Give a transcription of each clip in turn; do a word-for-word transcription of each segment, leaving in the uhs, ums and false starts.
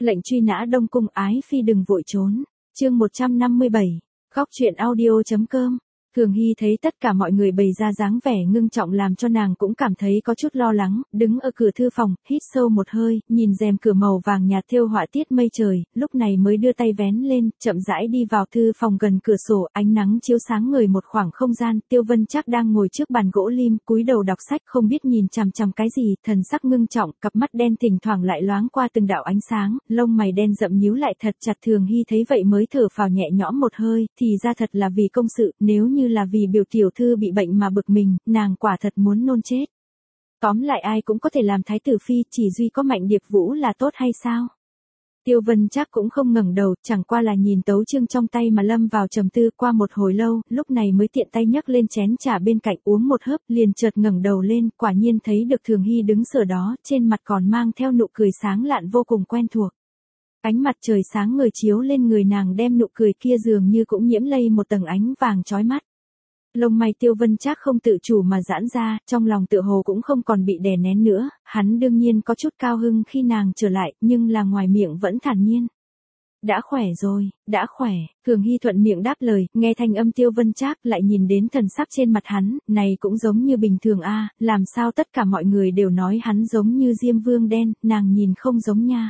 Lệnh truy nã Đông Cung ái phi đừng vội trốn. Chương một trăm năm mươi bảy. Góc truyện audio.com. Thường Hy thấy tất cả mọi người bày ra dáng vẻ ngưng trọng làm cho nàng cũng cảm thấy có chút lo lắng, đứng ở cửa thư phòng, hít sâu một hơi, nhìn rèm cửa màu vàng nhạt thêu họa tiết mây trời, lúc này mới đưa tay vén lên, chậm rãi đi vào thư phòng gần cửa sổ, ánh nắng chiếu sáng người một khoảng không gian, Tiêu Vân Trác đang ngồi trước bàn gỗ lim, cúi đầu đọc sách không biết nhìn chằm chằm cái gì, thần sắc ngưng trọng, cặp mắt đen thỉnh thoảng lại loáng qua từng đạo ánh sáng, lông mày đen rậm nhíu lại thật chặt. Thường Hy thấy vậy mới thở phào nhẹ nhõm một hơi, thì ra thật là vì công sự, nếu như là vì biểu tiểu thư bị bệnh mà bực mình, nàng quả thật muốn nôn chết. Tóm lại ai cũng có thể làm thái tử phi, chỉ duy có Mạnh Điệp Vũ là tốt hay sao? Tiêu Vân Trác cũng không ngẩng đầu, chẳng qua là nhìn tấu chương trong tay mà lâm vào trầm tư. Qua một hồi lâu, lúc này mới tiện tay nhấc lên chén trà bên cạnh uống một hớp, liền chợt ngẩng đầu lên, quả nhiên thấy được Thường Hy đứng sở đó, trên mặt còn mang theo nụ cười sáng lạn vô cùng quen thuộc. Ánh mặt trời sáng ngời chiếu lên người nàng đem nụ cười kia dường như cũng nhiễm lây một tầng ánh vàng chói mắt. Lông mày Tiêu Vân Trác không tự chủ mà giãn ra, trong lòng tựa hồ cũng không còn bị đè nén nữa, hắn đương nhiên có chút cao hưng khi nàng trở lại, nhưng là ngoài miệng vẫn thản nhiên. Đã khỏe rồi, đã khỏe. Thường Hy thuận miệng đáp lời, nghe thanh âm Tiêu Vân Trác lại nhìn đến thần sắc trên mặt hắn, này cũng giống như bình thường a, làm sao tất cả mọi người đều nói hắn giống như Diêm Vương đen, nàng nhìn không giống nha.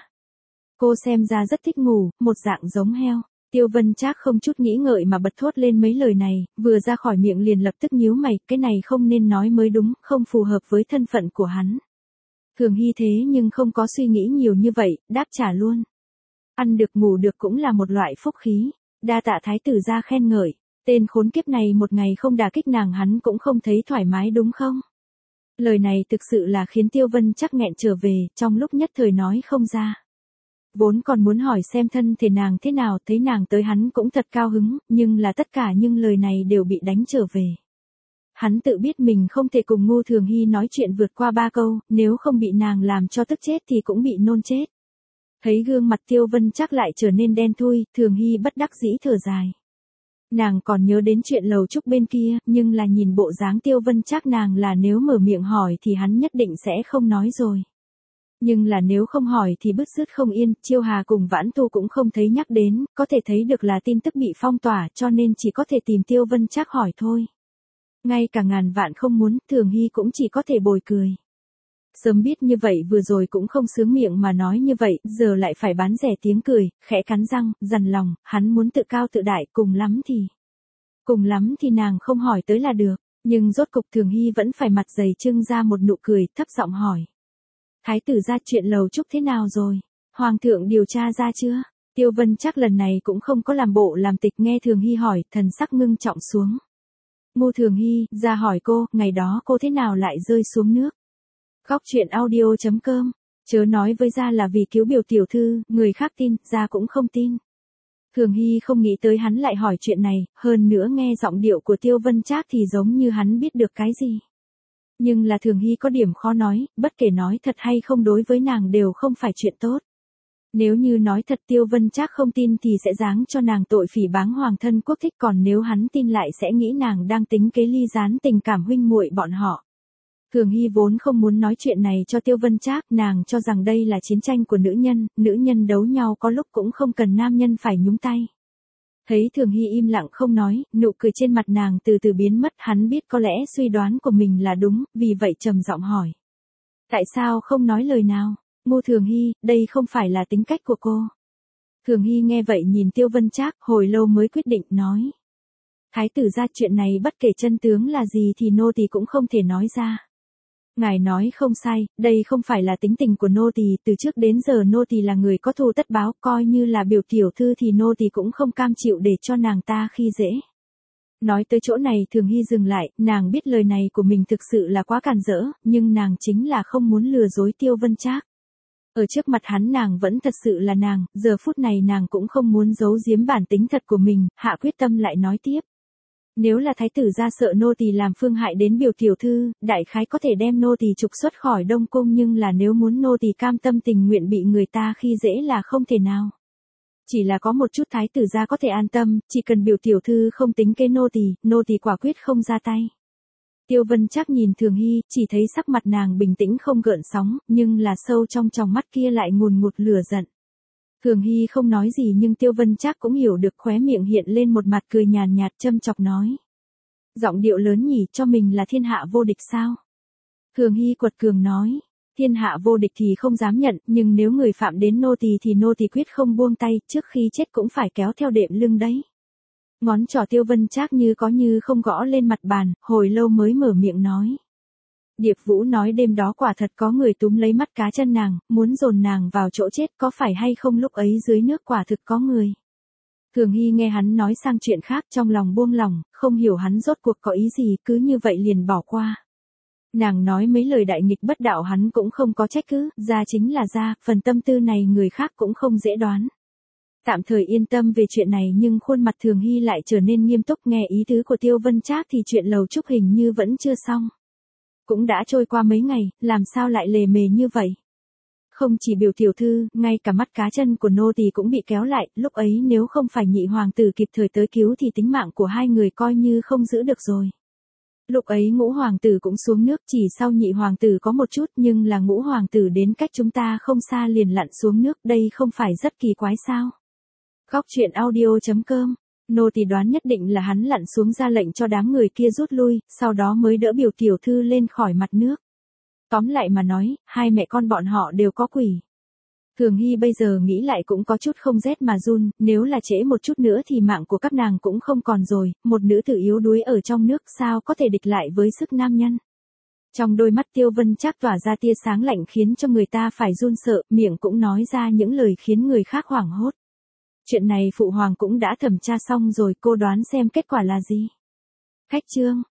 Cô xem ra rất thích ngủ, một dạng giống heo. Tiêu Vân Trác không chút nghĩ ngợi mà bật thốt lên mấy lời này, vừa ra khỏi miệng liền lập tức nhíu mày, cái này không nên nói mới đúng, không phù hợp với thân phận của hắn. Thường Hy thế nhưng không có suy nghĩ nhiều như vậy, đáp trả luôn. Ăn được ngủ được cũng là một loại phúc khí, đa tạ thái tử gia khen ngợi, tên khốn kiếp này một ngày không đả kích nàng hắn cũng không thấy thoải mái đúng không? Lời này thực sự là khiến Tiêu Vân Trác nghẹn trở về, trong lúc nhất thời nói không ra. Vốn còn muốn hỏi xem thân thể nàng thế nào, thấy nàng tới hắn cũng thật cao hứng, nhưng là tất cả những lời này đều bị đánh trở về. Hắn tự biết mình không thể cùng Ngô Thường Hy nói chuyện vượt qua ba câu, nếu không bị nàng làm cho tức chết thì cũng bị nôn chết. Thấy gương mặt Tiêu Vân Trác lại trở nên đen thui, Thường Hy bất đắc dĩ thở dài. Nàng còn nhớ đến chuyện lầu trúc bên kia, nhưng là nhìn bộ dáng Tiêu Vân Trác nàng là nếu mở miệng hỏi thì hắn nhất định sẽ không nói rồi. Nhưng là nếu không hỏi thì bứt rứt không yên, Chiêu Hà cùng Vãn Tu cũng không thấy nhắc đến, có thể thấy được là tin tức bị phong tỏa cho nên chỉ có thể tìm Tiêu Vân Trác hỏi thôi. Ngay cả ngàn vạn không muốn, Thường Hy cũng chỉ có thể bồi cười. Sớm biết như vậy vừa rồi cũng không sướng miệng mà nói như vậy, giờ lại phải bán rẻ tiếng cười, khẽ cắn răng, dằn lòng, hắn muốn tự cao tự đại, cùng lắm thì. Cùng lắm thì nàng không hỏi tới là được, nhưng rốt cục Thường Hy vẫn phải mặt dày trưng ra một nụ cười, thấp giọng hỏi. Thái tử gia chuyện lầu trúc thế nào rồi? Hoàng thượng điều tra ra chưa? Tiêu Vân Trác lần này cũng không có làm bộ làm tịch, nghe Thường Hy hỏi, thần sắc ngưng trọng xuống. Ngô Thường Hy, ra hỏi cô, ngày đó cô thế nào lại rơi xuống nước? Góc truyện audio.com. Chớ nói với gia là vì cứu biểu tiểu thư, người khác tin, gia cũng không tin. Thường Hy không nghĩ tới hắn lại hỏi chuyện này, hơn nữa nghe giọng điệu của Tiêu Vân Trác thì giống như hắn biết được cái gì. Nhưng là Thường Hy có điểm khó nói, bất kể nói thật hay không đối với nàng đều không phải chuyện tốt. Nếu như nói thật Tiêu Vân Trác không tin thì sẽ giáng cho nàng tội phỉ báng hoàng thân quốc thích, còn nếu hắn tin lại sẽ nghĩ nàng đang tính kế ly gián tình cảm huynh muội bọn họ. Thường Hy vốn không muốn nói chuyện này cho Tiêu Vân Trác, nàng cho rằng đây là chiến tranh của nữ nhân, nữ nhân đấu nhau có lúc cũng không cần nam nhân phải nhúng tay. Thấy Thường Hy im lặng không nói, nụ cười trên mặt nàng từ từ biến mất, hắn biết có lẽ suy đoán của mình là đúng, vì vậy trầm giọng hỏi. Tại sao không nói lời nào? Ngô Thường Hy, đây không phải là tính cách của cô. Thường Hy nghe vậy nhìn Tiêu Vân Trác, hồi lâu mới quyết định nói. Thái tử gia chuyện này bất kể chân tướng là gì thì nô tỳ cũng không thể nói ra. Ngài nói không sai, đây không phải là tính tình của nô tỳ, từ trước đến giờ nô tỳ là người có thù tất báo, coi như là biểu tiểu thư thì nô tỳ cũng không cam chịu để cho nàng ta khi dễ. Nói tới chỗ này Thường Hy dừng lại, nàng biết lời này của mình thực sự là quá càn rỡ, nhưng nàng chính là không muốn lừa dối Tiêu Vân Trác. Ở trước mặt hắn nàng vẫn thật sự là nàng, giờ phút này nàng cũng không muốn giấu giếm bản tính thật của mình, hạ quyết tâm lại nói tiếp. Nếu là thái tử gia sợ nô tỳ làm phương hại đến biểu tiểu thư, đại khái có thể đem nô tỳ trục xuất khỏi Đông Cung, nhưng là nếu muốn nô tỳ cam tâm tình nguyện bị người ta khi dễ là không thể nào. Chỉ là có một chút thái tử gia có thể an tâm, chỉ cần biểu tiểu thư không tính kế nô tỳ, nô tỳ quả quyết không ra tay. Tiêu Vân Trác nhìn Thường Hy, chỉ thấy sắc mặt nàng bình tĩnh không gợn sóng, nhưng là sâu trong tròng mắt kia lại ngùn ngụt lửa giận. Thường Hy không nói gì nhưng Tiêu Vân Trác cũng hiểu được, khóe miệng hiện lên một mặt cười nhàn nhạt châm chọc nói. Giọng điệu lớn nhỉ, cho mình là thiên hạ vô địch sao? Thường Hy quật cường nói. Thiên hạ vô địch thì không dám nhận, nhưng nếu người phạm đến nô tỳ thì nô tỳ quyết không buông tay, trước khi chết cũng phải kéo theo đệm lưng đấy. Ngón trỏ Tiêu Vân Trác như có như không gõ lên mặt bàn, hồi lâu mới mở miệng nói. Điệp Vũ nói đêm đó quả thật có người túm lấy mắt cá chân nàng, muốn dồn nàng vào chỗ chết, có phải hay không lúc ấy dưới nước quả thực có người. Thường Hy nghe hắn nói sang chuyện khác, trong lòng buông lỏng, không hiểu hắn rốt cuộc có ý gì, cứ như vậy liền bỏ qua. Nàng nói mấy lời đại nghịch bất đạo hắn cũng không có trách cứ, ra chính là ra, phần tâm tư này người khác cũng không dễ đoán. Tạm thời yên tâm về chuyện này nhưng khuôn mặt Thường Hy lại trở nên nghiêm túc, nghe ý tứ của Tiêu Vân Trác thì chuyện lầu trúc hình như vẫn chưa xong. Cũng đã trôi qua mấy ngày, làm sao lại lề mề như vậy? Không chỉ biểu tiểu thư, ngay cả mắt cá chân của nô tỳ cũng bị kéo lại, lúc ấy nếu không phải nhị hoàng tử kịp thời tới cứu thì tính mạng của hai người coi như không giữ được rồi. Lúc ấy ngũ hoàng tử cũng xuống nước, chỉ sau nhị hoàng tử có một chút, nhưng là ngũ hoàng tử đến cách chúng ta không xa liền lặn xuống nước, đây không phải rất kỳ quái sao? Góc truyện audio chấm com. Nô tỳ đoán nhất định là hắn lặn xuống ra lệnh cho đám người kia rút lui, sau đó mới đỡ biểu tiểu thư lên khỏi mặt nước. Tóm lại mà nói, hai mẹ con bọn họ đều có quỷ. Thường Hy bây giờ nghĩ lại cũng có chút không rét mà run, nếu là trễ một chút nữa thì mạng của các nàng cũng không còn rồi, một nữ tử yếu đuối ở trong nước sao có thể địch lại với sức nam nhân. Trong đôi mắt Tiêu Vân Trác tỏa ra tia sáng lạnh khiến cho người ta phải run sợ, miệng cũng nói ra những lời khiến người khác hoảng hốt. Chuyện này phụ hoàng cũng đã thẩm tra xong rồi, cô đoán xem kết quả là gì? Khách chương.